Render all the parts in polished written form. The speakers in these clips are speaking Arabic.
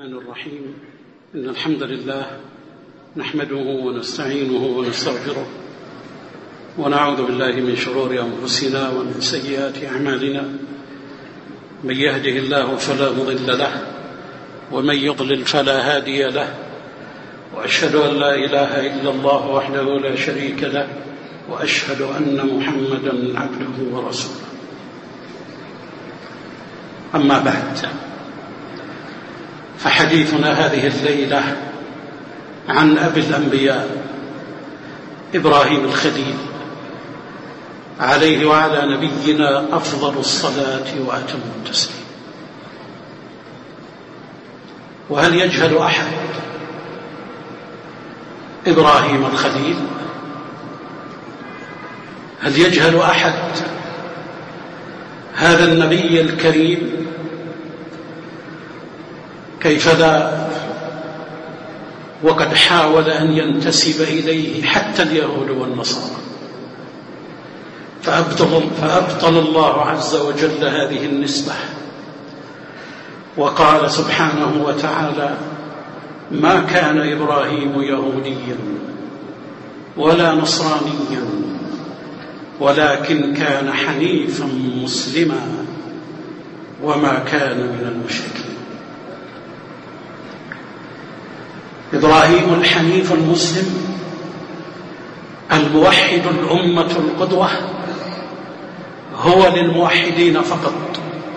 الرحمن الرحيم. إن الحمد لله نحمده ونستعينه ونستغفره ونعوذ بالله من شرور أنفسنا ومن سيئات أعمالنا. من يهده الله فلا مضل له ومن يضلل فلا هادي له، وأشهد أن لا إله إلا الله وحده لا شريك له، وأشهد أن محمدا عبده ورسوله. أما بعد، فحديثنا هذه الليلة عن أبي الأنبياء إبراهيم الخليل عليه وعلى نبينا أفضل الصلاة وأتم التسليم. وهل يجهل أحد إبراهيم الخليل؟ هل يجهل أحد هذا النبي الكريم؟ كيف لا، وقد حاول أن ينتسب إليه حتى اليهود والنصارى، فأبطل الله عز وجل هذه النسبة، وقال سبحانه وتعالى: ما كان إبراهيم يهوديا ولا نصرانيا ولكن كان حنيفا مسلما وما كان من المشركين. إبراهيم الحنيف المسلم الموحد الأمة القدوة هو للموحدين فقط،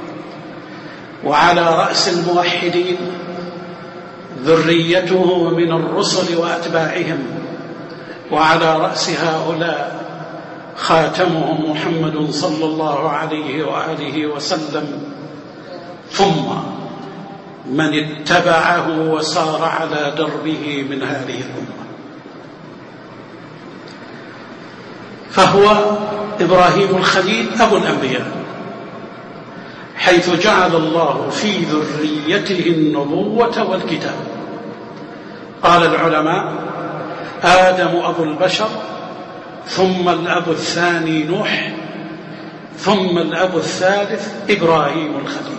وعلى رأس الموحدين ذريته من الرسل وأتباعهم، وعلى رأس هؤلاء خاتمهم محمد صلى الله عليه وآله وسلم، ثم من اتبعه وسار على دربه من هذه الأمة. فهو إبراهيم الخليل أبو الأنبياء، حيث جعل الله في ذريته النبوة والكتاب. قال العلماء: آدم أبو البشر، ثم الأب الثاني نوح، ثم الأب الثالث إبراهيم الخليل.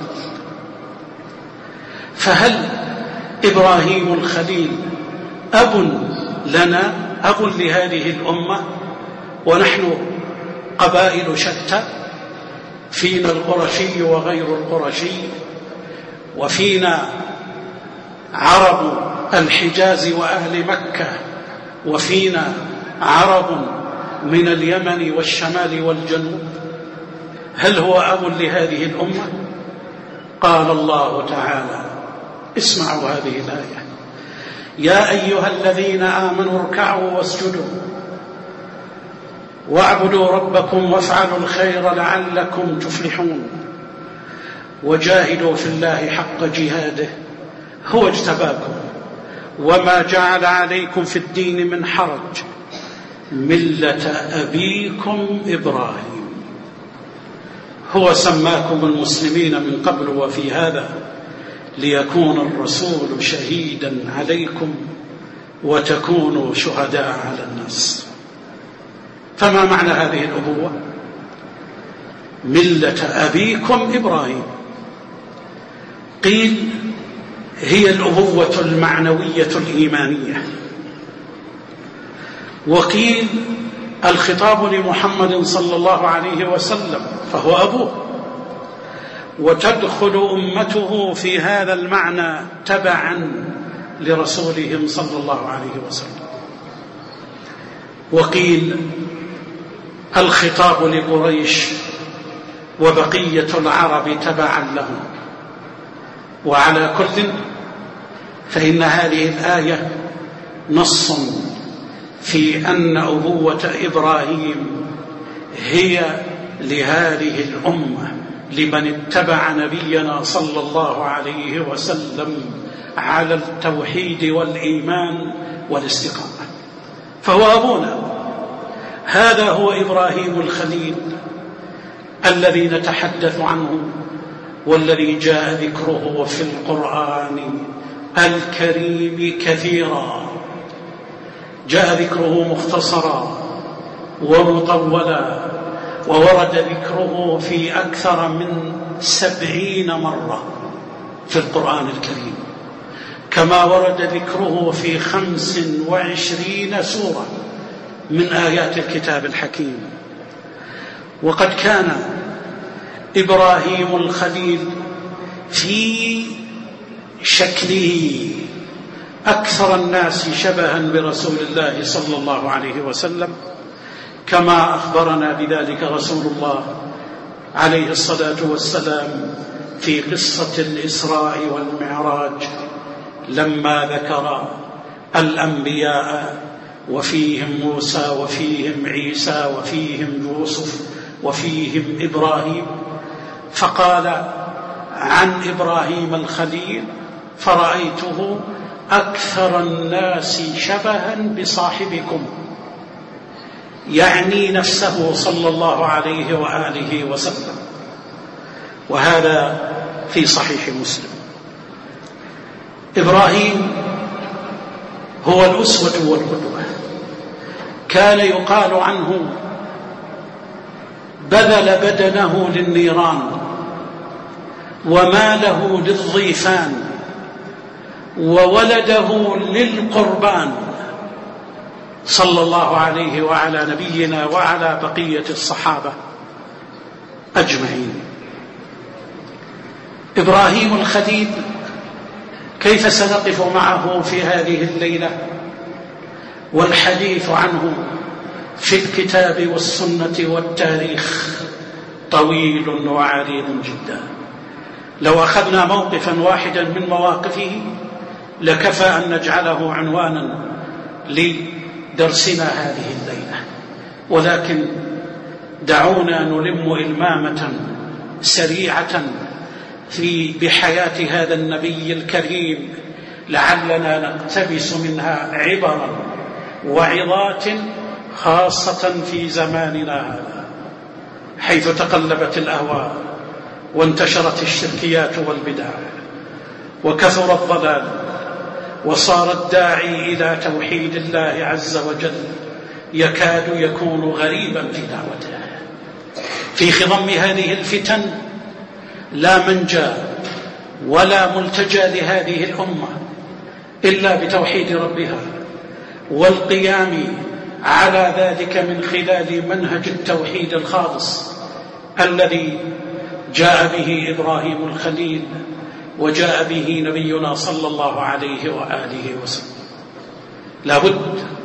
فهل إبراهيم الخليل أب لنا، أب لهذه الأمة؟ ونحن قبائل شتى، فينا القرشي وغير القرشي، وفينا عرب الحجاز وأهل مكة، وفينا عرب من اليمن والشمال والجنوب. هل هو أب لهذه الأمة؟ قال الله تعالى، اسمعوا هذه الآية: يا أيها الذين آمنوا اركعوا واسجدوا واعبدوا ربكم وافعلوا الخير لعلكم تفلحون وجاهدوا في الله حق جهاده هو اجتباكم وما جعل عليكم في الدين من حرج ملة أبيكم إبراهيم. هو سماكم المسلمين من قبل وفي هذا ليكون الرسول شهيدا عليكم وتكونوا شهداء على الناس. فما معنى هذه الأبوة؟ ملة أبيكم إبراهيم. قيل هي الأبوة المعنوية الإيمانية، وقيل الخطاب لمحمد صلى الله عليه وسلم فهو أبوه، وتدخل أمته في هذا المعنى تبعا لرسولهم صلى الله عليه وسلم. وقيل الخطاب لقريش وبقية العرب تبعا لهم. وعلى كل، فإن هذه الآية نص في أن أبوة إبراهيم هي لهذه الأمة، لمن اتبع نبينا صلى الله عليه وسلم على التوحيد والإيمان والاستقامة، فهو أبونا. هذا هو إبراهيم الخليل الذي نتحدث عنه، والذي جاء ذكره في القرآن الكريم كثيرا. جاء ذكره مختصرا ومطولا، وورد ذكره في أكثر من 70 مرة في القرآن الكريم، كما ورد ذكره في 25 سورة من آيات الكتاب الحكيم. وقد كان إبراهيم الخليل في شكله أكثر الناس شبها برسول الله صلى الله عليه وسلم، كما أخبرنا بذلك رسول الله عليه الصلاة والسلام في قصة الإسراء والمعراج لما ذكر الأنبياء وفيهم موسى وفيهم عيسى وفيهم يوسف وفيهم إبراهيم، فقال عن إبراهيم الخليل: فرأيته أكثر الناس شبها بصاحبكم، يعني نفسه صلى الله عليه وآله وسلم. وهذا في صحيح مسلم. إبراهيم هو الأسوة والقدوة، كان يقال عنه: بذل بدنه للنيران وماله للضيفان وولده للقربان، صلى الله عليه وعلى نبينا وعلى بقية الصحابة أجمعين. إبراهيم الخليل كيف سنقف معه في هذه الليلة والحديث عنه في الكتاب والسنة والتاريخ طويل وعريض جدا. لو أخذنا موقفا واحدا من مواقفه لكفى أن نجعله عنوانا لدرسنا هذه الليلة، ولكن دعونا نلم إلمامة سريعة بحياة هذا النبي الكريم، لعلنا نقتبس منها عبرا وعظات، خاصة في زماننا هذا حيث تقلبت الأهواء وانتشرت الشركيات والبدع وكثر الضلال، وصار الداعي إلى توحيد الله عز وجل يكاد يكون غريبا في دعوته. في خضم هذه الفتن لا منجى ولا ملتجى لهذه الأمة إلا بتوحيد ربها والقيام على ذلك من خلال منهج التوحيد الخالص الذي جاء به إبراهيم الخليل وجاء به نبينا صلى الله عليه وآله وسلم. لابد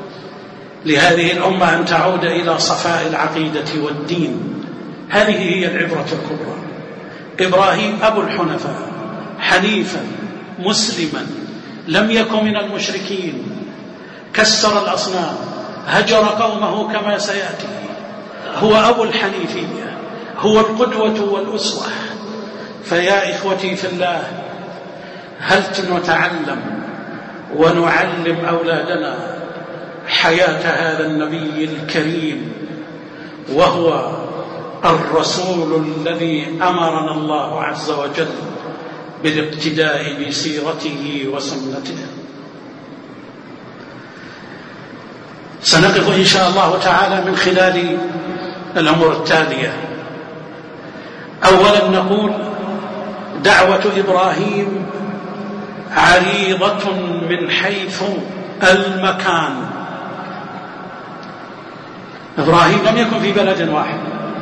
لهذه الأمة أن تعود إلى صفاء العقيدة والدين، هذه هي العبرة الكبرى. إبراهيم أبو الحنفاء، حنيفا مسلما، لم يكن من المشركين، كسر الأصنام، هجر قومه كما سيأتي، هو أبو الحنيفية، هو القدوة والأسوة. فيا إخوتي في الله، هل نتعلم ونعلم أولادنا حياة هذا النبي الكريم، وهو الرسول الذي أمرنا الله عز وجل بالاقتداء بسيرته وسنته؟ سنقف إن شاء الله تعالى من خلال الأمور التالية. أولا نقول: دعوة إبراهيم عريضة من حيث المكان. إبراهيم لم يكن في بلد واحد،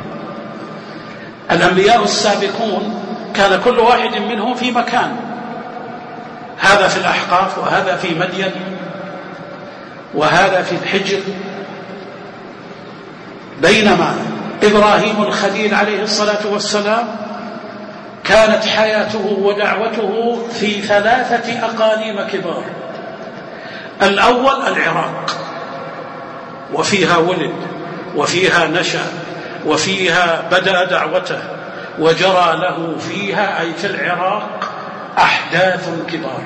الأنبياء السابقون كان كل واحد منهم في مكان، هذا في الأحقاف، وهذا في مدين، وهذا في الحجر. بينما إبراهيم الخليل عليه الصلاة والسلام كانت حياته ودعوته في 3 أقاليم كبار. الأول العراق، وفيها ولد وفيها نشأ وفيها بدأ دعوته، وجرى له فيها أي في العراق أحداث كبار.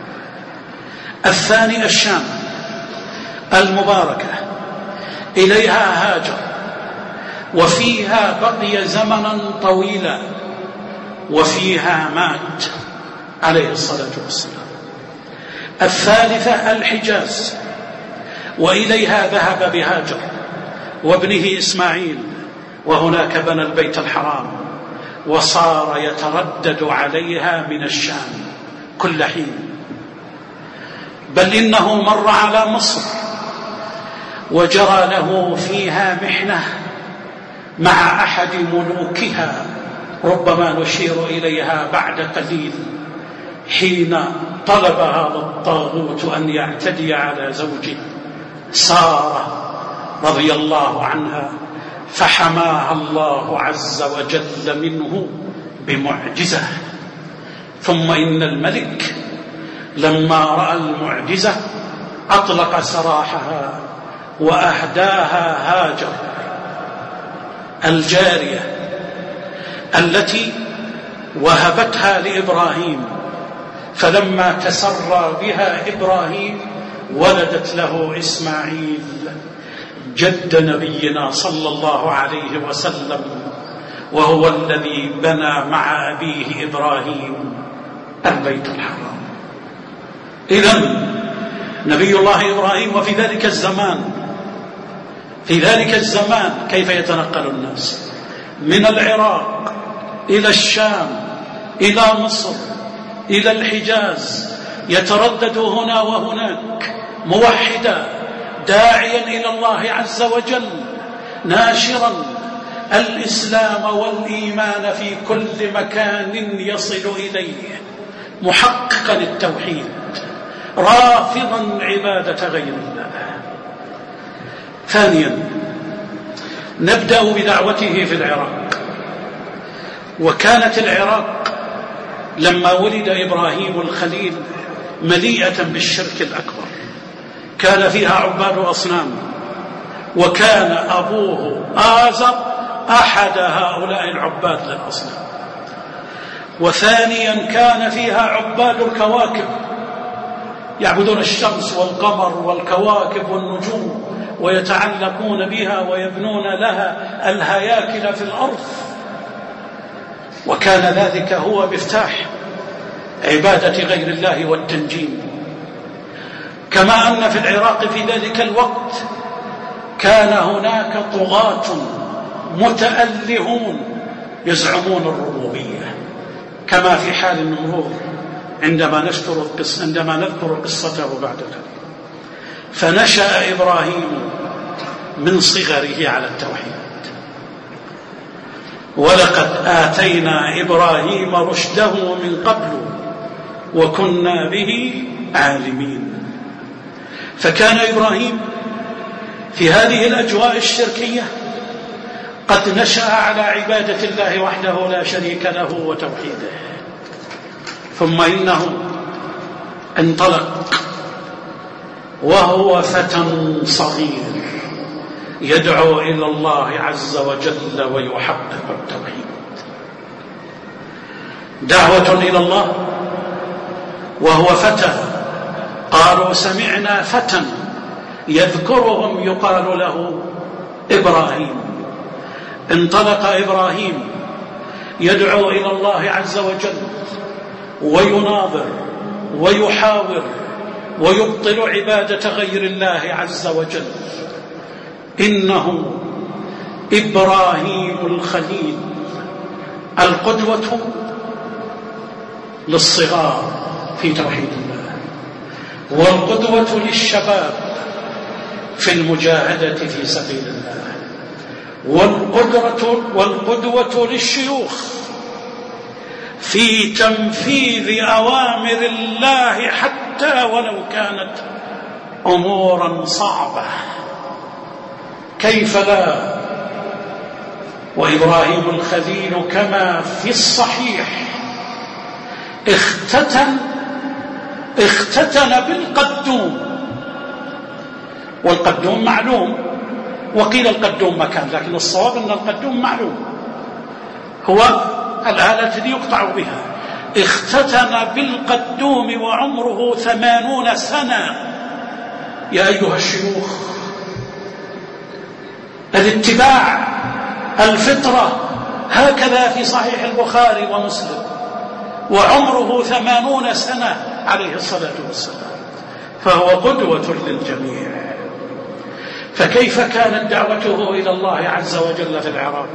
الثاني الشام المباركة، إليها هاجر وفيها بقي زمنا طويلا وفيها مات عليه الصلاة والسلام. الثالثة الحجاز، وإليها ذهب بهاجر وابنه إسماعيل، وهناك بنى البيت الحرام، وصار يتردد عليها من الشام كل حين. بل إنه مر على مصر وجرى له فيها محنة مع أحد ملوكها، ربما نشير إليها بعد قليل، حين طلب هذا الطاغوت أن يعتدي على زوجه سارة رضي الله عنها، فحماها الله عز وجل منه بمعجزة. ثم إن الملك لما رأى المعجزة أطلق سراحها وأهداها هاجر الجارية التي وهبتها لإبراهيم، فلما تسرى بها إبراهيم ولدت له إسماعيل جد نبينا صلى الله عليه وسلم، وهو الذي بنى مع أبيه إبراهيم البيت الحرام. إذن نبي الله إبراهيم، وفي ذلك الزمان كيف يتنقل الناس من العراق إلى الشام إلى مصر إلى الحجاز، يتردد هنا وهناك موحدا داعيا إلى الله عز وجل، ناشرا الإسلام والإيمان في كل مكان يصل إليه، محققا التوحيد، رافضا عبادة غير الله. ثانيا نبدأ بدعوته في العراق. وكانت العراق لما ولد إبراهيم الخليل مليئة بالشرك الأكبر، كان فيها عباد أصنام، وكان أبوه آزر أحد هؤلاء العباد للأصنام. وثانيا كان فيها عباد الكواكب، يعبدون الشمس والقمر والكواكب والنجوم، ويتعلقون بها ويبنون لها الهياكل في الأرض. وكان ذلك هو مفتاح عبادة غير الله والتنجيم. كما أن في العراق في ذلك الوقت كان هناك طغاة متألهون يزعمون الربوبية، كما في حال النمرود عندما نذكر قصته بعد ذلك. فنشأ إبراهيم من صغره على التوحيد، ولقد آتينا إبراهيم رشده من قبل وكنا به عالمين. فكان إبراهيم في هذه الأجواء الشركية قد نشأ على عبادة الله وحده لا شريك له وتوحيده. ثم إنه انطلق وهو فتى صغير يدعو إلى الله عز وجل ويحقق التوحيد. دعوة إلى الله وهو فتى، قالوا سمعنا فتى يذكرهم يقال له إبراهيم. انطلق إبراهيم يدعو إلى الله عز وجل ويناظر ويحاور ويبطل عبادة غير الله عز وجل. إنه إبراهيم الخليل القدوة للصغار في توحيد الله، والقدوة للشباب في المجاهدة في سبيل الله، والقدوة للشيوخ في تنفيذ أوامر الله حتى ولو كانت أمورا صعبة. كيف لا؟ وإبراهيم الخليل كما في الصحيح اختتن بالقدوم، والقدوم معلوم، وقيل القدوم مكان، لكن الصواب أن القدوم معلوم هو الآلة التي يقطع بها. اختتن بالقدوم وعمره 80 سنة. يا أيها الشيوخ، الاتباع، الفطرة، هكذا في صحيح البخاري ومسلم، وعمره 80 سنة عليه الصلاة والسلام، فهو قدوة للجميع. فكيف كانت دعوته إلى الله عز وجل في العراق؟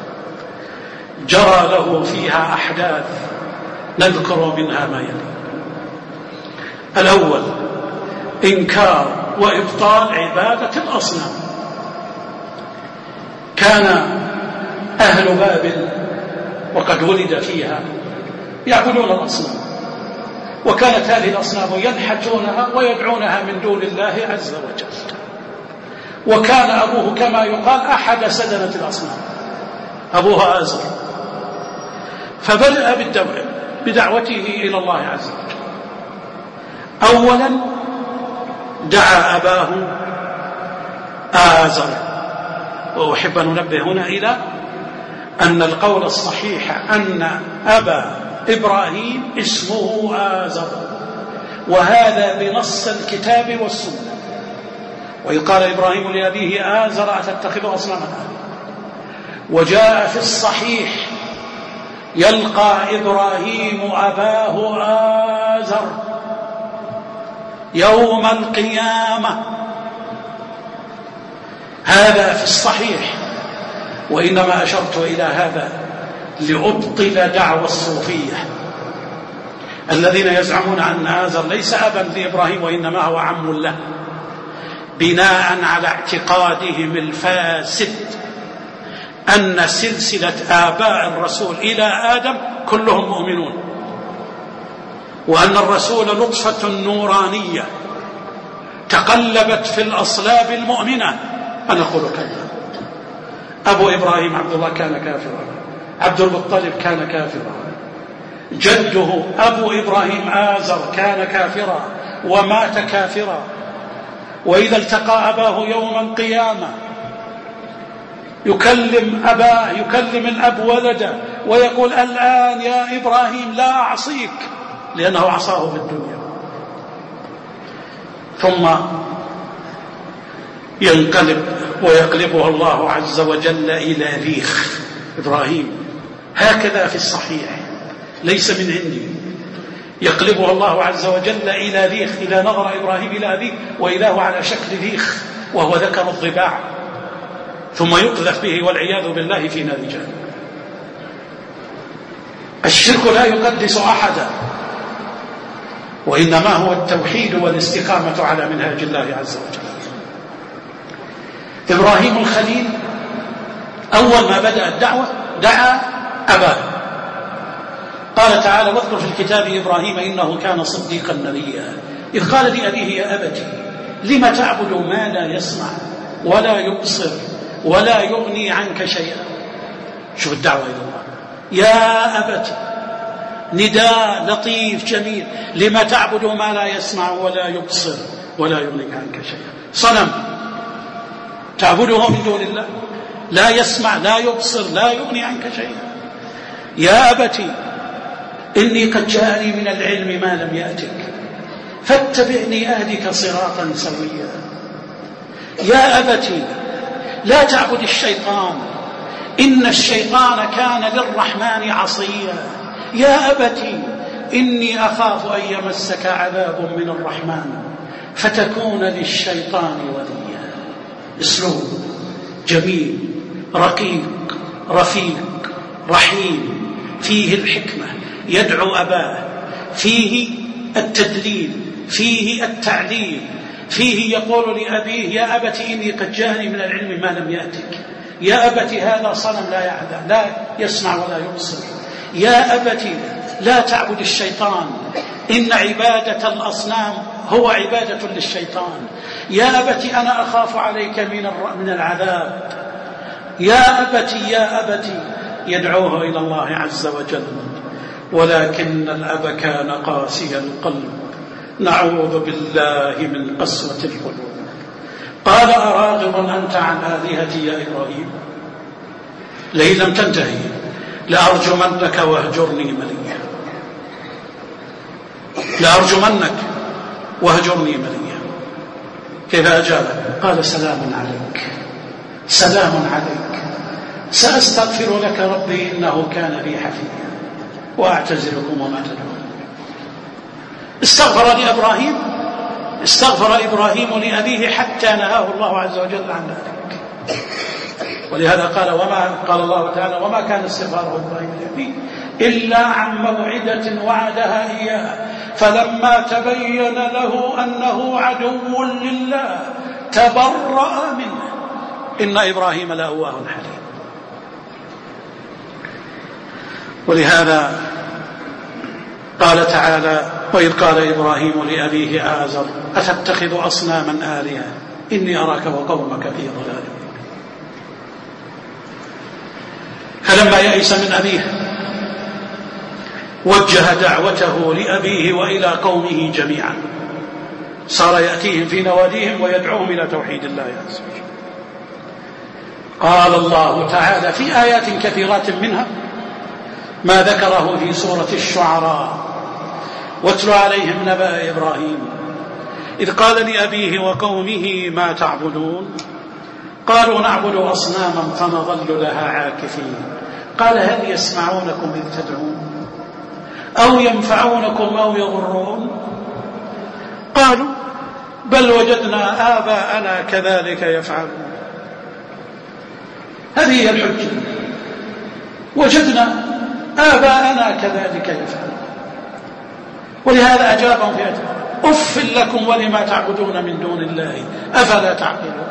جرى له فيها أحداث نذكر منها ما يلي. الأول إنكار وإبطال عبادة الأصنام. كان أهل بابل وقد ولد فيها يعبدون الأصنام، وكانت هذه الأصنام ينحتونها ويدعونها من دون الله عز وجل. وكان أبوه كما يقال أحد سدنة الأصنام، أبوها آزر. فبدأ بدعوته إلى الله عز وجل. أولا دعا أباه آزر، وأحب أن ننبه هنا إلى أن القول الصحيح أن أبا إبراهيم اسمه آزر، وهذا بنص الكتاب والسنة. وإذ قال إبراهيم لأبيه آزر أتتخذ أصناما. وجاء في الصحيح يلقى إبراهيم أباه آزر يوم القيامة، هذا في الصحيح. وإنما أشرت إلى هذا لأبطل دعوى الصوفية الذين يزعمون أن آزر ليس أبا لإبراهيم وإنما هو عم له، بناء على اعتقادهم الفاسد أن سلسلة آباء الرسول إلى آدم كلهم مؤمنون، وأن الرسول نطفة نورانية تقلبت في الأصلاب المؤمنة. أنا أقول كذا، أبو إبراهيم عبد الله كان كافرا، عبد المطلب كان كافرا، جده أبو إبراهيم آزر كان كافرا ومات كافرا. وإذا التقى أباه يوم القيامة يكلم أباه، يكلم الأب ولده ويقول الآن يا إبراهيم لا أعصيك، لأنه عصاه في الدنيا. ثم ينقلب ويقلبه الله عز وجل إلى ريخ. إبراهيم هكذا في الصحيح ليس من عندي، يقلبه الله عز وجل إلى ريخ. إذا نظر إبراهيم إلى أبيه وإذا هو على شكل ريخ وهو ذكر الضباع، ثم يقذف به والعياذ بالله في نار جهنم. الشرك لا يقدس أحدا، وإنما هو التوحيد والاستقامة على منهاج الله عز وجل. إبراهيم الخليل أول ما بدأ الدعوة دعا أباه. قال تعالى واذكر في الكتاب إبراهيم إنه كان صديقا نبيا إذ قال لأبيه يا أبت لم تعبد ما لا يسمع ولا يبصر ولا يغني عنك شيئا. شوف الدعوة إلى الله، يا أبت، نداء لطيف جميل. لما تعبد ما لا يسمع ولا يبصر ولا يغني عنك شيئا؟ صنم تعبده من دون الله، لا يسمع لا يبصر لا يغني عنك شيئا. يا أبت إني قد جاءني من العلم ما لم يأتك فاتبعني أهدك صراطا سويا. يا أبت لا تعبد الشيطان إن الشيطان كان للرحمن عصيا. يا أبت إني أخاف أن يمسك عذاب من الرحمن فتكون للشيطان وليا. اسلوب جميل رقيق رفيق رحيم، فيه الحكمة، يدعو أباه، فيه التدليل، فيه التعليل، فيه يقول لأبيه يا أبت إني قد جاءني من العلم ما لم يأتك. يا أبت هذا صنم لا يسمع ولا يبصر. يا أبت لا تعبد الشيطان إن عبادة الأصنام هو عبادة للشيطان. يا أبت أنا أخاف عليك من العذاب. يا أبت يا أبت، يدعوه إلى الله عز وجل. ولكن الأب كان قاسي القلب، نعوذ بالله من قسوة القلوب. قال أراغب أنت عن آلهتي يا إبراهيم لئن لم تنتهي لأرجمنك واهجرني مليا. لأرجمنك واهجرني مليا. كيف أجاب؟ قال سلام عليك سلام عليك سأستغفر لك ربي إنه كان بي حفيا وأعتزلكم وما تدعون. استغفر إبراهيم لأبيه حتى نهاه الله عز وجل عن ذلك. ولهذا قال الله تعالى وما كان استغفار إبراهيم لأبيه إلا عن موعدة وعدها إياه فلما تبين له أنه عدو لله تبرأ منه. إن إبراهيم لأواه حليم. ولهذا قال تعالى: وإذ قال إبراهيم لأبيه آزر أتتخذ أصناما آلهة إني أراك وقومك في ضلال. فلما يئس من أبيه وجه دعوته لأبيه وإلى قومه جميعا، صار يأتيهم في نواديهم ويدعوهم إلى توحيد الله عز وجل. قال الله تعالى في آيات كثيرات منها ما ذكره في سورة الشعراء: واتل عليهم نبأ إبراهيم إذ قال لأبيه وقومه ما تعبدون قالوا نعبد أصناما فنظل لها عاكفين قال هل يسمعونكم إذ تدعون أو ينفعونكم أو يضرون قالوا بل وجدنا آباءنا كذلك يفعلون. هذه هي الحجة: وجدنا آباءنا كذلك يفعلون. ولهذا أجابهم في أف لكم ولما تعبدون من دون الله أفلا تعقلون.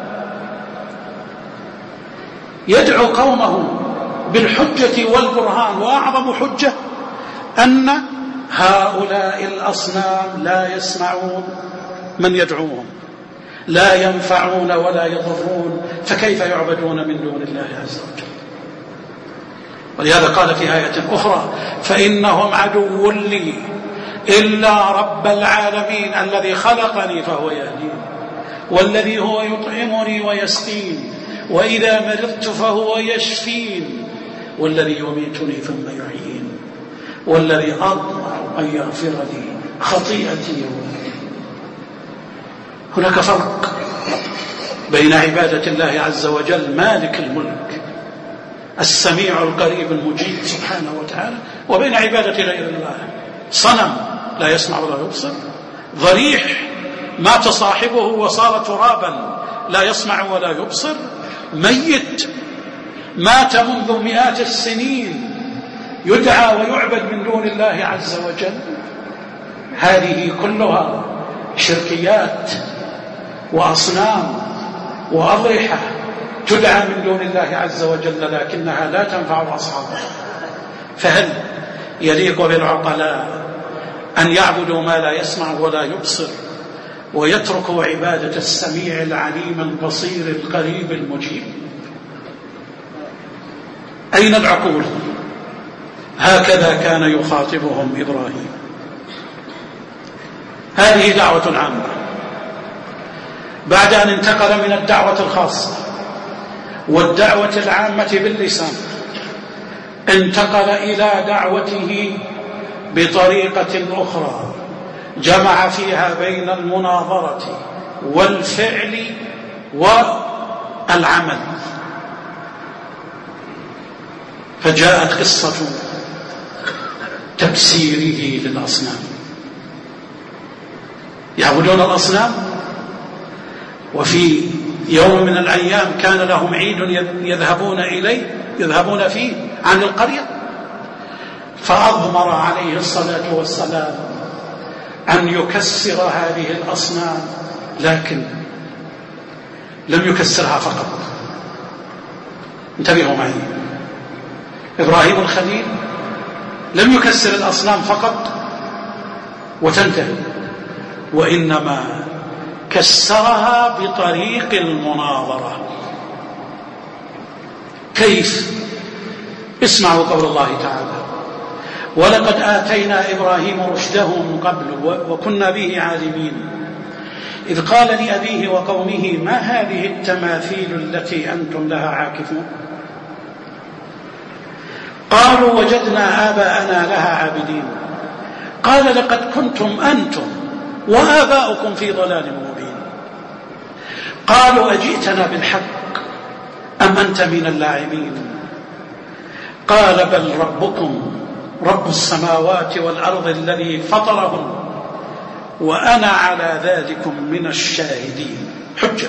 يدعو قومه بالحجة والبرهان، وأعظم حجة أن هؤلاء الأصنام لا يسمعون من يدعوهم، لا ينفعون ولا يضرون، فكيف يعبدون من دون الله عز وجل؟ ولهذا قال في آية أخرى: فإنهم عدو لي إلا رب العالمين الذي خلقني فهو يهدين والذي هو يطعمني ويسقين وإذا مرضت فهو يشفين والذي يميتني ثم يحيين والذي أطمع أن يغفر لي خطيئتي يوم الدين. هناك فرق بين عبادة الله عز وجل مالك الملك السميع القريب المجيب سبحانه وتعالى، وبين عبادة غير الله: صنم لا يسمع ولا يبصر، ضريح مات صاحبه وصار ترابا لا يسمع ولا يبصر، ميت مات منذ مئات السنين يدعى ويعبد من دون الله عز وجل. هذه كلها شركيات وأصنام وأضرحة تدعى من دون الله عز وجل، لكنها لا تنفع أصحابها. فهل يليق بالعقلاء أن يعبدوا ما لا يسمع ولا يبصر ويتركوا عبادة السميع العليم البصير القريب المجيب؟ أين العقول؟ هكذا كان يخاطبهم إبراهيم. هذه دعوة عامة. بعد أن انتقل من الدعوة الخاصة والدعوة العامة باللسان، انتقل إلى دعوته بطريقة أخرى جمع فيها بين المناظرة والفعل والعمل. فجاءت قصة تكسيره للأصنام. يعبدون الأصنام، وفي يوم من الأيام كان لهم عيد يذهبون فيه عن القرية، فأضمر عليه الصلاة والسلام أن يكسر هذه الأصنام، لكن لم يكسرها فقط. انتبهوا معي، إبراهيم الخليل لم يكسر الأصنام فقط وتنتهي، وإنما كسرها بطريق المناظرة. كيف؟ اسمعوا قول الله تعالى: ولقد آتينا إبراهيم رشده من قبل وكنا به عالمين إذ قال لأبيه وقومه ما هذه التماثيل التي أنتم لها عاكفون قالوا وجدنا آباءنا لها عابدين قال لقد كنتم أنتم وآباؤكم في ضلال مبين قالوا أجئتنا بالحق أم أنت من اللاعبين قال بل ربكم رب السماوات والأرض الذي فطرهم وأنا على ذلكم من الشاهدين. حجة.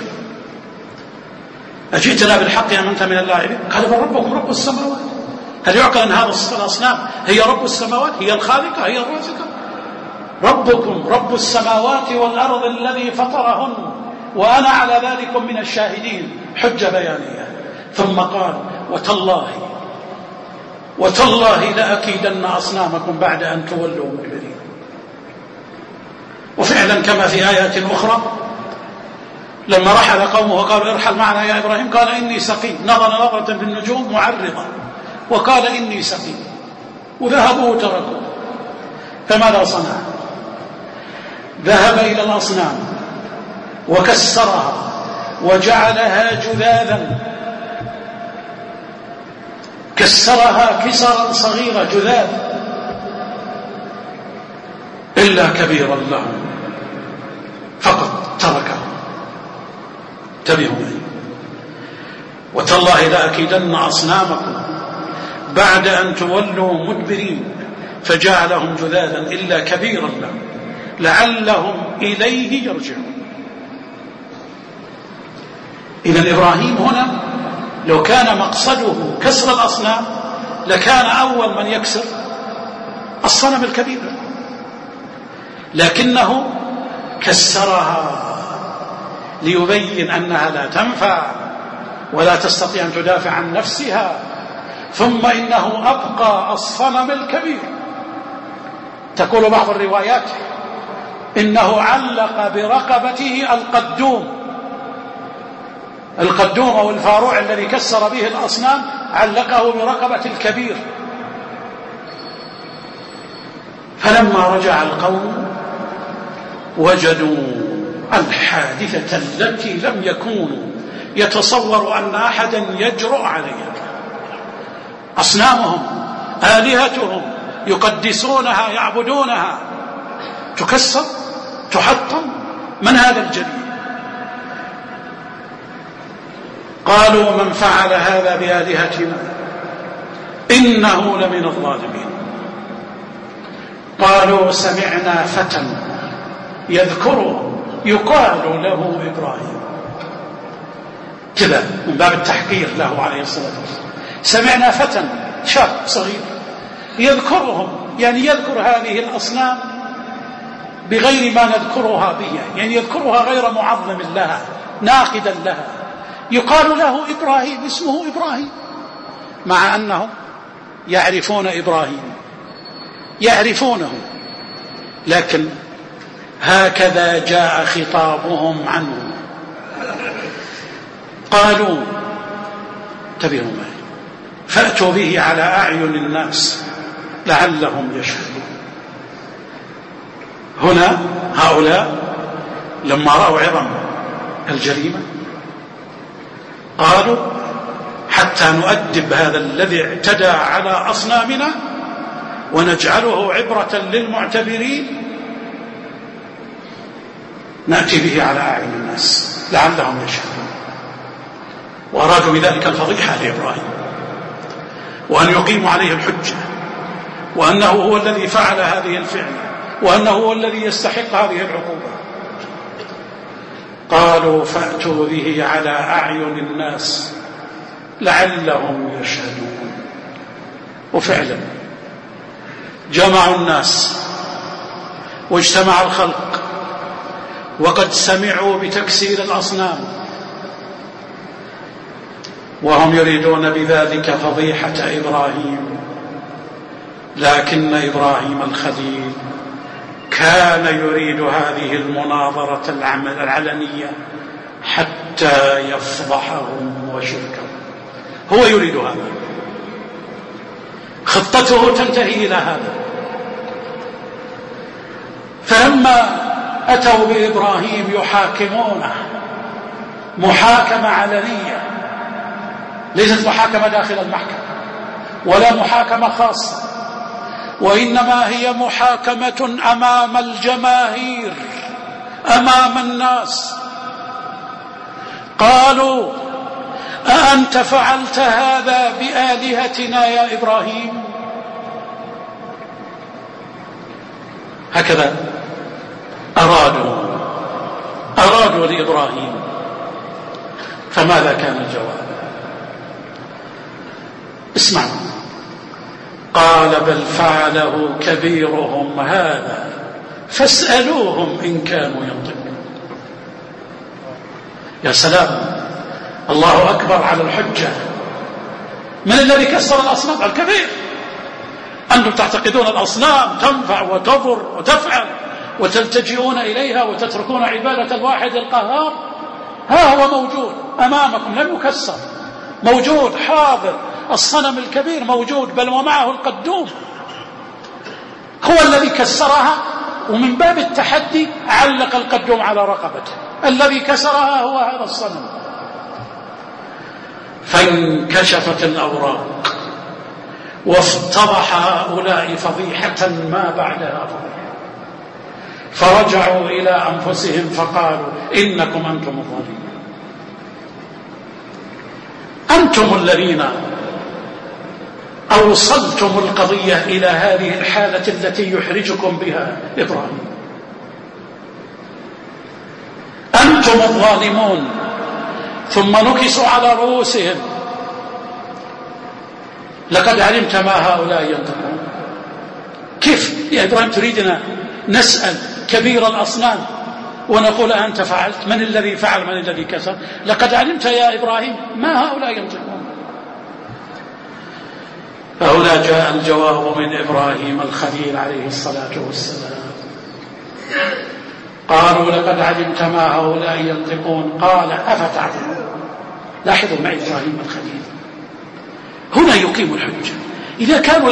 أجئتنا بالحق أم أنت من اللاعبين قال بل ربكم رب السماوات. هل يعقل أن هذا الأصنام هي رب السماوات، هي الخالقة، هي الرازقة؟ ربكم رب السماوات والأرض الذي فطرهن وأنا على ذلك من الشاهدين، حجة بيانية. ثم قال وتالله لأكيدن أصنامكم بعد أن تولوا مدبرين. وفعلا كما في آيات أخرى لما رحل قومه وقالوا ارحل معنا يا إبراهيم قال إني سقيم، نظر نظرة في النجوم معرضة وقال إني سقيم، وذهبوا وتركوا. فماذا صنع؟ ذهب إلى الأصنام وكسرها وجعلها جذاذا، كسرها كسرا صغيرا جذاذ، إلا كبيرا لهم فقط تركه. انتبهوا معي. وتالله لأكيدن أصنامكم بعد أن تولوا مدبرين، فجعلهم جذاذا إلا كبيرا لهم لعلهم إليه يرجعون. إذن إبراهيم هنا لو كان مقصده كسر الأصنام لكان أول من يكسر الصنم الكبير، لكنه كسرها ليبين أنها لا تنفع ولا تستطيع أن تدافع عن نفسها. ثم إنه أبقى الصنم الكبير. تقول بعض الروايات إنه علق برقبته القدوم أو الفاروع الذي كسر به الأصنام، علقه برقبة الكبير. فلما رجع القوم وجدوا الحادثة التي لم يكونوا يتصور أن أحدا يجرؤ عليها. أصنامهم آلهتهم يقدسونها يعبدونها تكسر تحطم. من هذا الجليل؟ قالوا من فعل هذا بآلهتنا إنه لمن الظالمين. قالوا سمعنا فتى يذكره يقال له إبراهيم، كذا من باب التحقير له عليه الصلاة والسلام. سمعنا فتى شاب صغير يذكرهم، يعني يذكر هذه الأصنام بغير ما نذكرها به، يعني يذكرها غير معظم لها ناقدا لها. يقال له إبراهيم، اسمه إبراهيم، مع أنهم يعرفون إبراهيم يعرفونه، لكن هكذا جاء خطابهم عنه. قالوا انتبهوا معي فأتوا به على أعين الناس لعلهم يشهدون. هنا هؤلاء لما رأوا عظم الجريمة قالوا حتى نؤدب هذا الذي اعتدى على أصنامنا ونجعله عبرة للمعتبرين نأتي به على أعين الناس لعلهم يشهدون. وأرادوا بذلك الفضيحة لإبراهيم، وأن يقيموا عليه الحجة، وأنه هو الذي فعل هذه الفعل، وأنه هو الذي يستحق هذه العقوبة. قالوا فأتوا به على أعين الناس لعلهم يشهدون. وفعلا جمعوا الناس واجتمع الخلق وقد سمعوا بتكسير الأصنام، وهم يريدون بذلك فضيحة إبراهيم. لكن إبراهيم الخليل كان يريد هذه المناظرة العلنية حتى يفضحهم وشركهم. هو يريد هذا، خطته تنتهي إلى هذا. فلما أتوا بإبراهيم يحاكمونه محاكمة علنية، ليست محاكمة داخل المحكمة ولا محاكمة خاصة، وإنما هي محاكمة أمام الجماهير أمام الناس. قالوا أأنت فعلت هذا بآلهتنا يا إبراهيم؟ هكذا أرادوا لإبراهيم. فماذا كان الجواب؟ اسمعوا. قال بل فعله كبيرهم هذا فاسألوهم إن كانوا ينطقون. يا سلام، الله أكبر على الحجة. من الذي كسر الأصنام؟ الكبير. أنتم تعتقدون الأصنام تنفع وتضر وتفعل وتلتجئون إليها وتتركون عبادة الواحد القهار. ها هو موجود أمامكم، لم يكسر، موجود حاضر. الصنم الكبير موجود، بل ومعه القدوم، هو الذي كسرها. ومن باب التحدي علق القدوم على رقبته. الذي كسرها هو هذا الصنم. فانكشفت الأوراق وافتضح هؤلاء فضيحة ما بعدها فضيحة، فرجعوا إلى أنفسهم فقالوا إنكم أنتم الظالمون. أنتم الذين أوصلتم القضية إلى هذه الحالة التي يحرجكم بها إبراهيم. أنتم الظالمون. ثم نكسوا على رؤوسهم. لقد علمت ما هؤلاء ينطقون. كيف يا إبراهيم تريدنا نسأل كبير الأصنام ونقول أنت فعلت؟ من الذي فعل؟ من الذي كسر؟ لقد علمت يا إبراهيم ما هؤلاء ينطقون. فهنا جاء الجواب من إبراهيم الخليل عليه الصلاة والسلام. قالوا لقد علمت ما هؤلاء ينطقون. قال أفتعلمون. لاحظوا معي إبراهيم الخليل هنا يقيم الحجة. إذا كانوا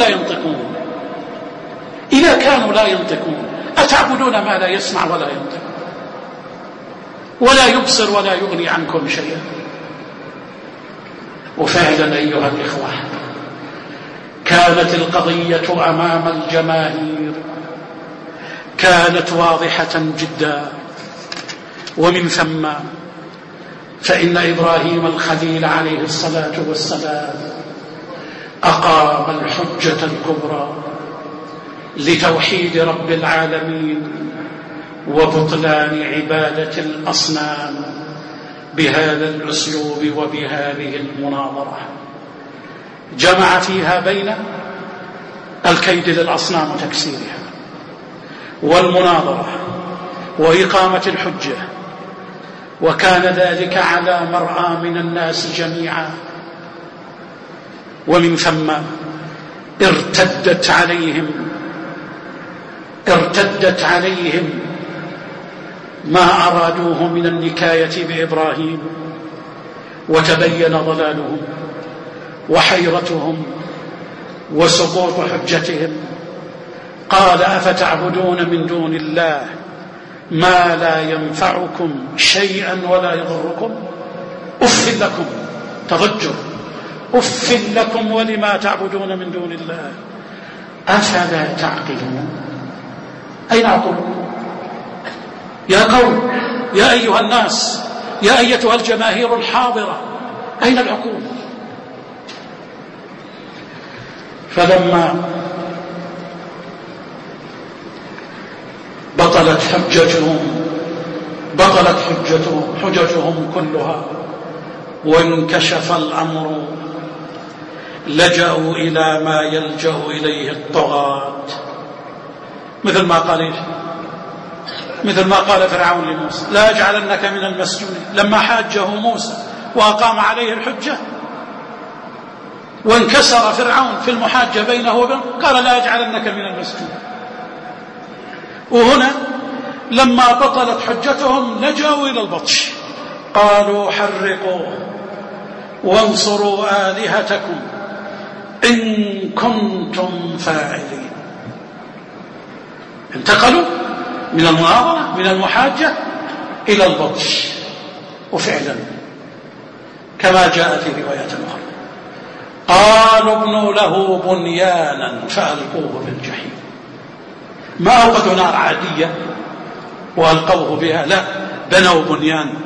لا ينطقون أتعبدون ما لا يسمع ولا ينطق ولا يبصر ولا يغني عنكم شيئا؟ وفعلا أيها الإخوة كانت القضية أمام الجماهير، كانت واضحة جدا. ومن ثم فإن إبراهيم الخليل عليه الصلاة والسلام أقام الحجة الكبرى لتوحيد رب العالمين وبطلان عبادة الأصنام بهذا الأسلوب وبهذه المناظرة. جمع فيها بين الكيد للأصنام وتكسيرها والمناظرة وإقامة الحجة، وكان ذلك على مرأى من الناس جميعا. ومن ثم ارتدت عليهم ما أرادوه من النكاية بإبراهيم، وتبين ضلالهم وحيرتهم وسقوط حجتهم. قال أفتعبدون من دون الله ما لا ينفعكم شيئا ولا يضركم؟ أف لكم، تضجر، أف لكم ولما تعبدون من دون الله أفلا تعقلون؟ أين عقلكم يا قوم، يا أيها الناس، يا أيتها الجماهير الحاضرة، أين العقول؟ فلما بطلت حججهم كلها وانكشف الأمر، لجأوا إلى ما يلجأ إليه الطغاة، مثل ما قال فرعون لموسى لا أجعلنك من المسجونين. لما حاجه موسى وأقام عليه الحجة وانكسر فرعون في المحاجة بينه وبينه قال لا أجعلنك من المسجونين. وهنا لما بطلت حجتهم لجأوا إلى البطش، قالوا حرقوه وانصروا آلهتكم إن كنتم فاعلين. انتقلوا من المناظرة من المحاجة إلى البطش. وفعلا كما جاء في رواية أخرى قالوا ابنوا له بنيانا فألقوه بالجحيم. ما أوقدوا نار عادية وألقوه بها، لا، بنوا بنيان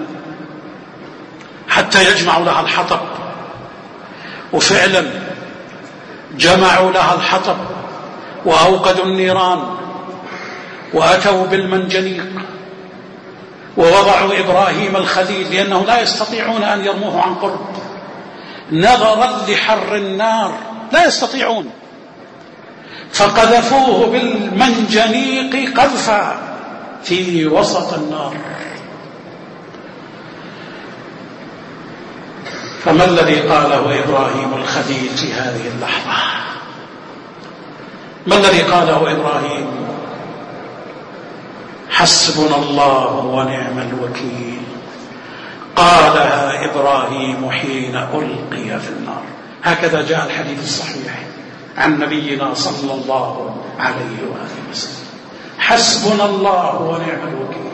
حتى يجمعوا لها الحطب. وفعلا جمعوا لها الحطب وأوقدوا النيران وأتوا بالمنجنيق ووضعوا إبراهيم الخليل، لأنه لا يستطيعون أن يرموه عن قرب نظرا لحر النار، لا يستطيعون. فقذفوه بالمنجنيق قذفا في وسط النار. فما الذي قاله إبراهيم الخليل في هذه اللحظة؟ ما الذي قاله إبراهيم؟ حسبنا الله ونعم الوكيل. قالها إبراهيم حين ألقي في النار. هكذا جاء الحديث الصحيح عن نبينا صلى الله عليه وآله وسلم. حسبنا الله ونعم الوكيل.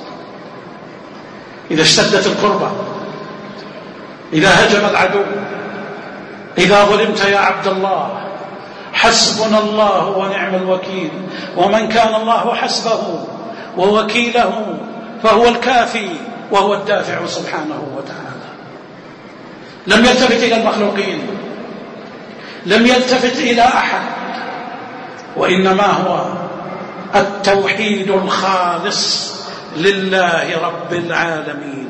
إذا اشتدت الكربة، إذا هجم العدو، إذا ظلمت يا عبد الله، حسبنا الله ونعم الوكيل. ومن كان الله حسبه ووكيله فهو الكافي وهو الدافع سبحانه وتعالى. لم يلتفت إلى المخلوقين، لم يلتفت إلى أحد، وإنما هو التوحيد الخالص لله رب العالمين.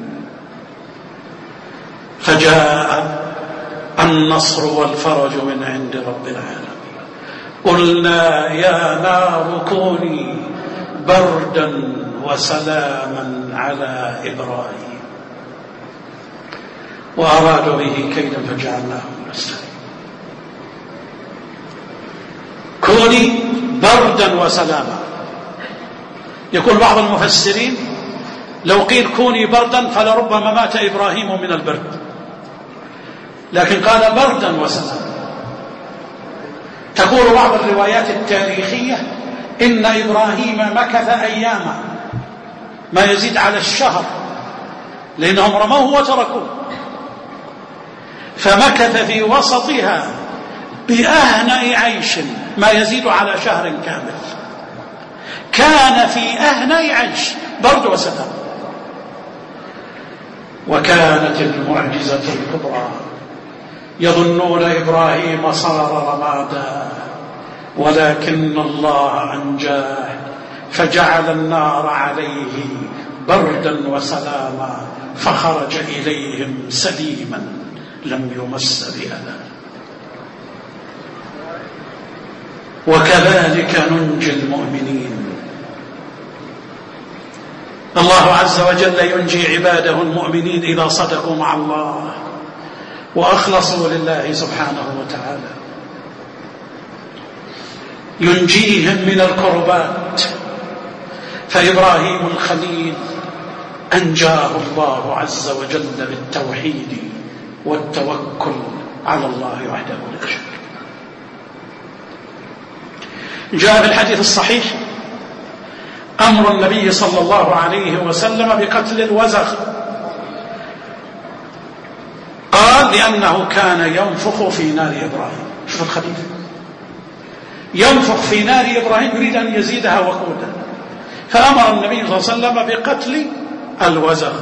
فجاء النصر والفرج من عند رب العالمين. قلنا يا نار كوني بردا وسلاما على إبراهيم، وأرادوا به كيدا فجعلناهم الأسفلين. كوني بردا وسلاما. يقول بعض المفسرين لو قيل كوني بردا فلربما مات إبراهيم من البرد، لكن قال بردا وسلاما. تقول بعض الروايات التاريخية إن إبراهيم مكث أياما ما يزيد على الشهر، لأنهم رموه وتركوه، فمكث في وسطها بأهنأ عيش ما يزيد على شهر كامل. كان في أهنأ عيش، برد وسلام. وكانت المعجزة الكبرى يظنون إبراهيم صار رمادا، ولكن الله أنجاه فجعل النار عليه بردا وسلاما، فخرج إليهم سليما لم يمس بأذى. وكذلك ننجي المؤمنين. الله عز وجل ينجي عباده المؤمنين إذا صدقوا مع الله وأخلصوا لله سبحانه وتعالى. ينجيهم من الكربات. فإبراهيم الخليل أنجاه الله عز وجل بالتوحيد والتوكل على الله وحده لا شريك له. جاء في الحديث الصحيح أمر النبي صلى الله عليه وسلم بقتل الوزغ. قال لأنه كان ينفخ في نار إبراهيم. شوف الخبيث، ينفخ في نار إبراهيم يريد أن يزيدها وقودا، فأمر النبي صلى الله عليه وسلم بقتل الوزغ.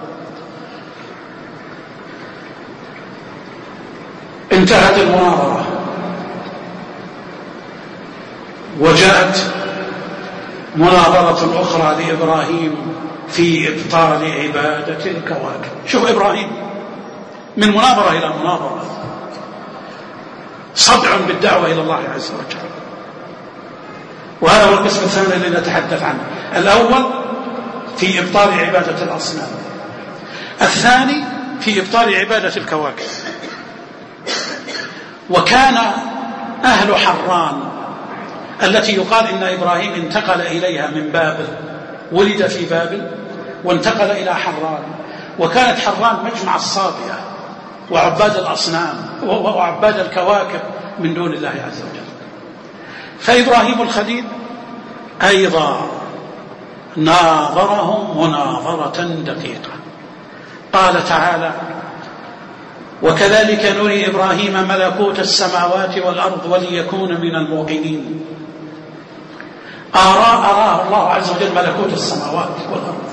انتهت المناظرة وجاءت مناظرة أخرى لإبراهيم في إبطال عبادة الكواكب. شوف إبراهيم من مناظرة إلى مناظرة، صدع بالدعوة إلى الله عز وجل. وهذا هو القسم الثاني الذي نتحدث عنه. الأول في إبطال عبادة الأصنام، الثاني في إبطال عبادة الكواكب. وكان أهل حران التي يقال إن إبراهيم انتقل إليها من بابل، ولد في بابل وانتقل إلى حران، وكانت حران مجمع الصابئة وعباد الأصنام وعباد الكواكب من دون الله عز وجل. فإبراهيم الخليل أيضا ناظرهم مناظرة دقيقة. قال تعالى: وكذلك نري إبراهيم ملكوت السماوات والأرض وليكون من الموقنين. أراه الله عز وجل ملكوت السماوات والأرض،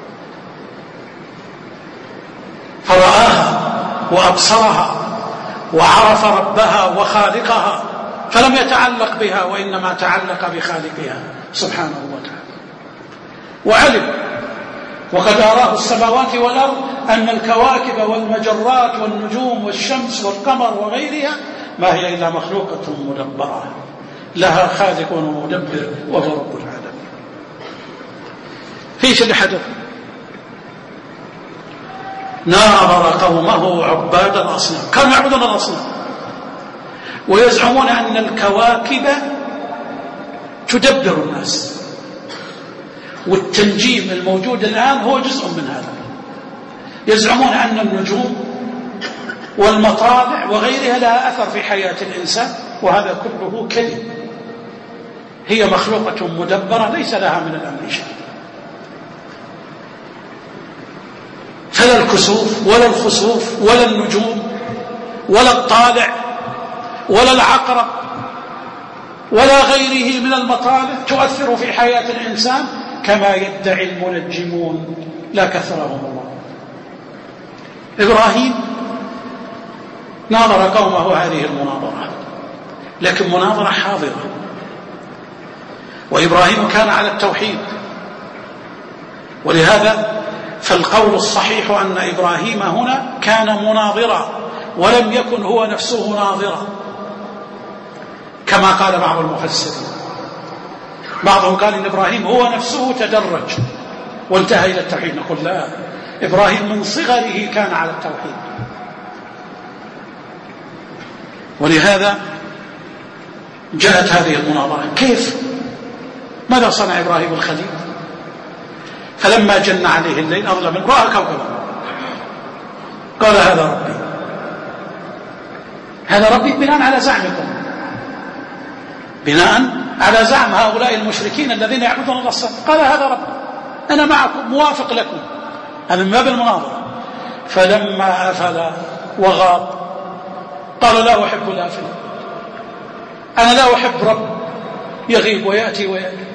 فرآها وأبصرها وعرف ربها وخالقها، فلم يتعلق بها وإنما تعلق بخالقها سبحانه وتعالى. وعلم وقد أراه السماوات والأرض أن الكواكب والمجرات والنجوم والشمس والقمر وغيرها ما هي إلا مخلوقة مدبرة، لها خالق ومدبر وهو رب العالمين. ايش اللي حدث؟ ناظر قومه عباد الأصنام، كانوا يعبدون الأصنام ويزعمون أن الكواكب تدبر الناس، والتنجيم الموجود الآن هو جزء من هذا. يزعمون أن النجوم والمطالع وغيرها لها أثر في حياة الإنسان، وهذا كله كذب. هي مخلوقة مدبرة ليس لها من الأمر شيء. فلا الكسوف ولا الخسوف ولا النجوم ولا الطالع ولا العقرب ولا غيره من المطالع تؤثر في حياة الإنسان كما يدعي المنجمون، لا كثرهم الله. إبراهيم ناظر قومه هذه المناظرة، لكن مناظرة حاضرة، وإبراهيم كان على التوحيد، ولهذا فالقول الصحيح أن إبراهيم هنا كان مناظرا ولم يكن هو نفسه ناظرا كما قال بعض المفسرين. بعضهم قال إن إبراهيم هو نفسه تدرج وانتهى إلى التوحيد. نقول لا، إبراهيم من صغره كان على التوحيد. ولهذا جاءت هذه المناظرة. كيف؟ ماذا صنع إبراهيم الخليل؟ فلما جن عليه الليل أظلم رأى كوكبا قال هذا ربي، هذا ربي، بناء على زعمكم، بناء على زعم هؤلاء المشركين الذين يعبدون الأصنام. قال هذا ربي، أنا معكم موافق لكم. هذا من باب المناظرة. فلما أفل وغاب قال لا أحب الآفل، أنا لا أحب رب يغيب ويأتي ويأتي،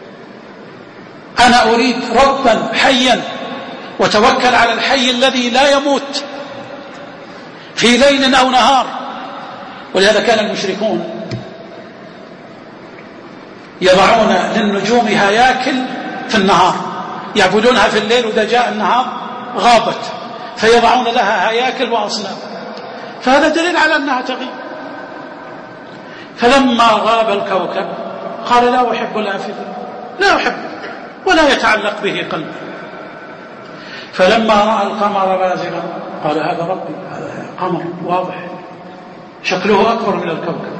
أنا أريد ربا حيا، وتوكل على الحي الذي لا يموت في ليل أو نهار. ولهذا كان المشركون يضعون للنجوم هياكل في النهار، يعبدونها في الليل، وإذا جاء النهار غابت، فيضعون لها هياكل وأصنام، فهذا دليل على أنها تغيب. فلما غاب الكوكب قال لا أحب الآفلين، لا أحب ولا يتعلق به قلبي. فلما رأى القمر بازغا قال هذا ربي، هذا قمر واضح شكله أكبر من الكوكب.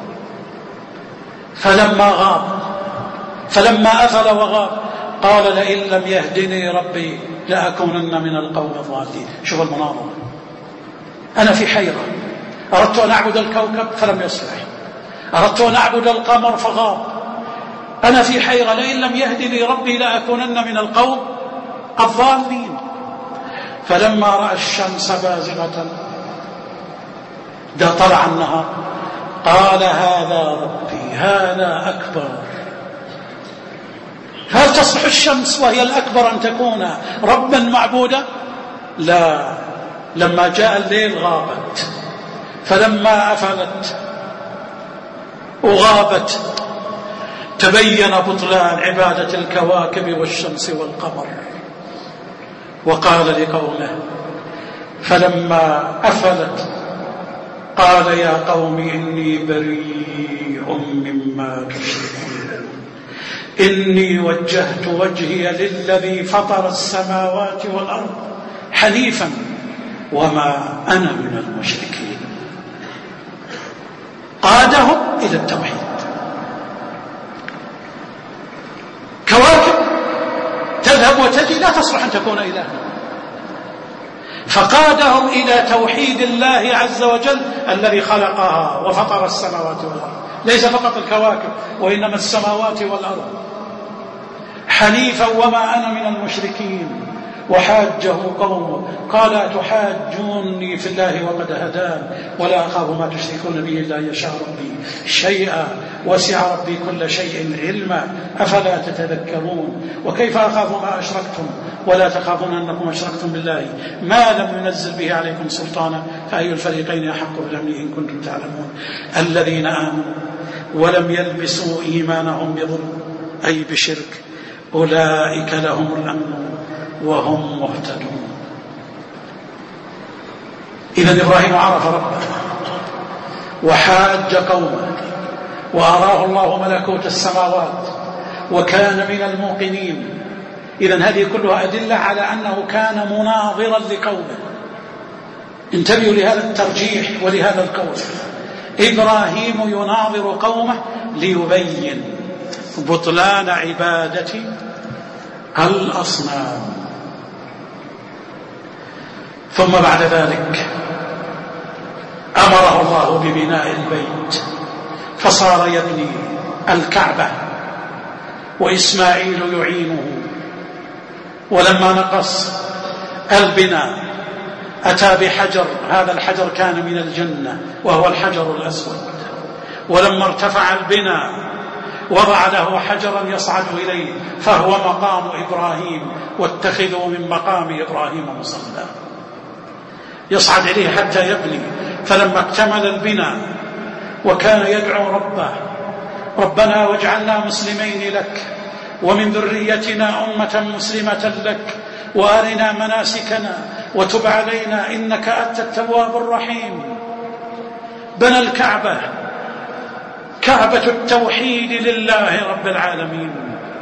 فلما أفل وغاب قال لئن لم يهدني ربي لأكونن من القوم الضالين. شوف المناظرة، أنا في حيرة، أردت أن أعبد الكوكب فلم يصلح، أردت أن أعبد القمر فغاب، أنا في حيرة، لئن لم يهدني ربي لأكونن من القوم الضالين. فلما رأى الشمس بازغة طلع النهار قال هذا ربي، هذا أكبر. هل تصلح الشمس وهي الأكبر أن تكون ربا معبودا؟ لا، لما جاء الليل غابت، فلما أفلت وغابت تبين بطلان عبادة الكواكب والشمس والقمر. وقال لقومه فلما أفلت قال يا قوم إني بريء مما تشركون، إني وجهت وجهي للذي فطر السماوات والأرض حنيفا وما أنا من المشركين. قادهم إلى التوحيد. كواكب تذهب وتجي لا تصلح أن تكون إلها، فقادهم إلى توحيد الله عز وجل الذي خلقها وفطر السماوات والأرض، ليس فقط الكواكب وإنما السماوات والأرض، حنيفا وما أنا من المشركين. وحاجه قومه قال أتحاجوني في الله وقد هدان ولا أخاف ما تشركون به إلا أن يشاء ربي شيئا وسع ربي كل شيء علما أفلا تتذكرون. وكيف أخاف ما أشركتم ولا تخافون أنكم أشركتم بالله ما لم ينزل به عليكم سلطانا فأي الفريقين أحق بالأمن إن كنتم تعلمون. الذين آمنوا ولم يلبسوا إيمانهم بظلم أي بشرك أولئك لهم الأمن وهم مهتدون. إذن إبراهيم عرف ربه وحاج قومه وأراه الله ملكوت السماوات وكان من الموقنين. إذن هذه كلها أدلة على أنه كان مناظرا لقومه. انتبهوا لهذا الترجيح ولهذا القول. إبراهيم يناظر قومه ليبين بطلان عبادة الأصنام. ثم بعد ذلك أمره الله ببناء البيت فصار يبني الكعبة وإسماعيل يعينه. ولما نقص البناء أتى بحجر، هذا الحجر كان من الجنة وهو الحجر الأسود. ولما ارتفع البناء وضع له حجرا يصعد إليه فهو مقام إبراهيم، واتخذوا من مقام إبراهيم مصلى، يصعد إليه حتى يبني. فلما اكتمل البناء وكان يدعو ربه: ربنا واجعلنا مسلمين لك ومن ذريتنا أمة مسلمة لك وأرنا مناسكنا وتب علينا إنك أنت التواب الرحيم، بنى الكعبة، كعبة التوحيد لله رب العالمين.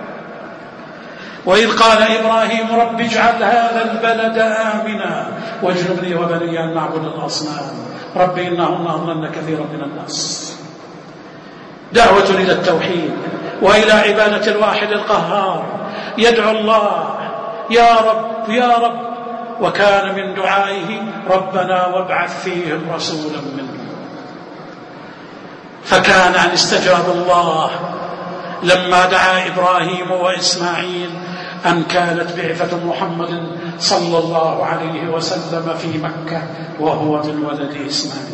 وإذ قال إبراهيم: رب اجعل هذا البلد آمنا واجنبني وبني أن نعبد الأصنام رب إنهن أضللن كثيرا من الناس. دعوة إلى التوحيد وإلى عبادة الواحد القهار، يدعو الله: يا رب يا رب. وكان من دعائه: ربنا وابعث فيهم رسولا منهم. فكان أن استجاب الله لما دعا إبراهيم وإسماعيل أن كانت بعثة محمد صلى الله عليه وسلم في مكة وهو بالولد إسماعيل.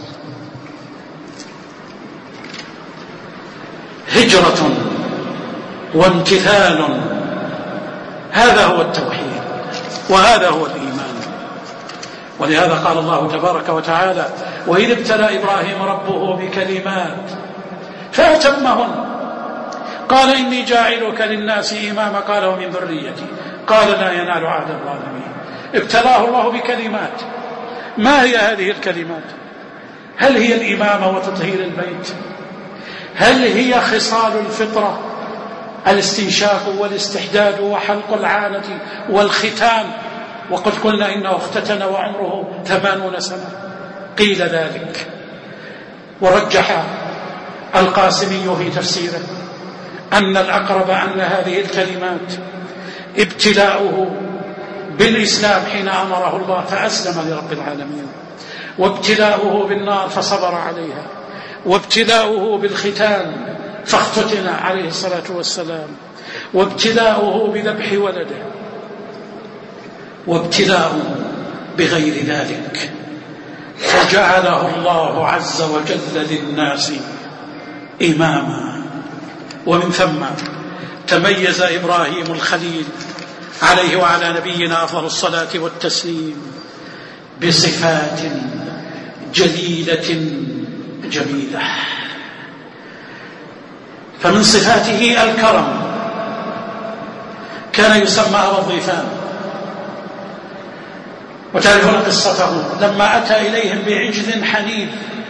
هجرة وامتثال، هذا هو التوحيد وهذا هو الإيمان. ولهذا قال الله تبارك وتعالى: وإذ ابتلى إبراهيم ربه بكلمات فأتمهن قال إني جاعلك للناس إماما قال ومن ذريتي قال لا ينال عهد الظالمين. ابتلاه الله بكلمات. ما هي هذه الكلمات؟ هل هي الإمامة وتطهير البيت؟ هل هي خصال الفطرة: الاستنشاق والاستحداد وحلق العانة والختان؟ وقد قلنا إنه اختتن وعمره 80 سنة. قيل ذلك، ورجح القاسمي في تفسيره أن الأقرب أن هذه الكلمات ابتلاؤه بالإسلام حين أمره الله فأسلم لرب العالمين، وابتلاؤه بالنار فصبر عليها، وابتلاؤه بالختان فاختتن عليه الصلاة والسلام، وابتلاؤه بذبح ولده، وابتلاؤه بغير ذلك، فجعله الله عز وجل للناس إماما. ومن ثم تميز إبراهيم الخليل عليه وعلى نبينا أفضل الصلاة والتسليم بصفات جليلة جميلة. فمن صفاته الكرم، كان يسمى أبا الضيفان، وتعرفون قصته لما أتى إليهم بعجل حنيذ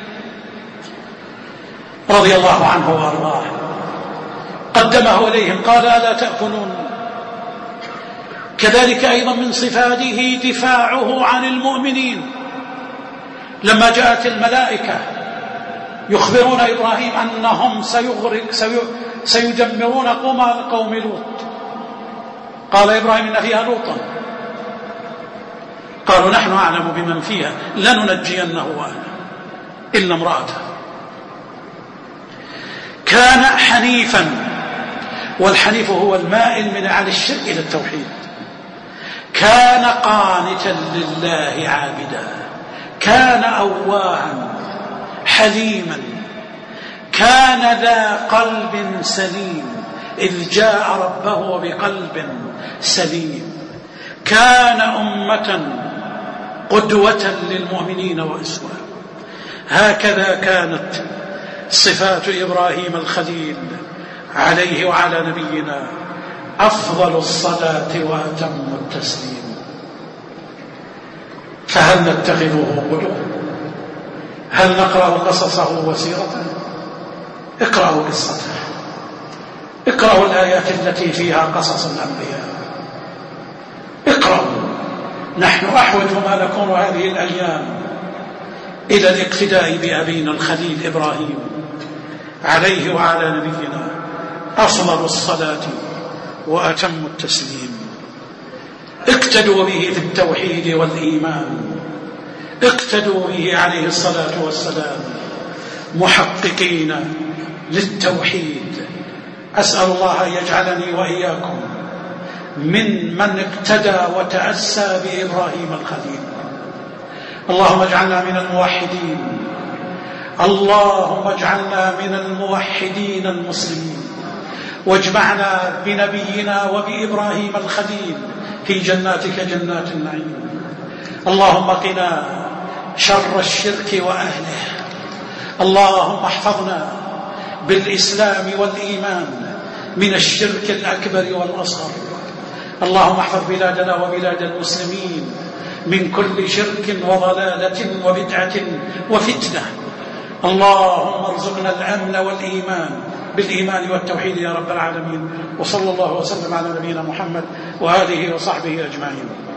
رضي الله عنه وأرضاه، قدمه إليهم قال ألا تأكلون. كذلك أيضا من صفاته دفاعه عن المؤمنين، لما جاءت الملائكة يخبرون إبراهيم أنهم سيدمرون قوم لوط، قال إبراهيم إن فيها لوطا، قالوا نحن أعلم بمن فيها لننجينه وأهله إلا امرأته. كان حنيفا، والحنيف هو المائل عن الشرك إلى التوحيد. كان قانتا لله عابدا، كان أواها حليما، كان ذا قلب سليم إذ جاء ربه بقلب سليم، كان أمة قدوة للمؤمنين وأسوة. هكذا كانت صفات إبراهيم الخليل عليه وعلى نبينا أفضل الصلاة وأتم التسليم. فهل نتخذه قدوة؟ هل نقرأ قصصه وسيرته؟ اقرأوا قصته، اقرأوا الآيات التي فيها قصص الأنبياء، اقرأوا. نحن أحوج ما نكون هذه الأيام إلى الاقتداء بأبينا الخليل إبراهيم عليه وعلى نبينا أفضل الصلاة وأتم التسليم. اقتدوا به في التوحيد والإيمان، اقتدوا به عليه الصلاة والسلام محققين للتوحيد. أسأل الله أن يجعلني وإياكم من اقتدى وتأسى بإبراهيم الخليل. اللهم اجعلنا من الموحدين، اللهم اجعلنا من الموحدين المسلمين، واجمعنا بنبينا وبإبراهيم الخليل في جناتك جنات النعيم. اللهم قنا شر الشرك وأهله، اللهم احفظنا بالإسلام والإيمان من الشرك الأكبر والأصغر. اللهم احفظ بلادنا وبلاد المسلمين من كل شرك وضلالة وبدعة وفتنة. اللهم ارزقنا الأمن والإيمان بالإيمان والتوحيد يا رب العالمين. وصلى الله وسلم على نبينا محمد وآله وصحبه أجمعين.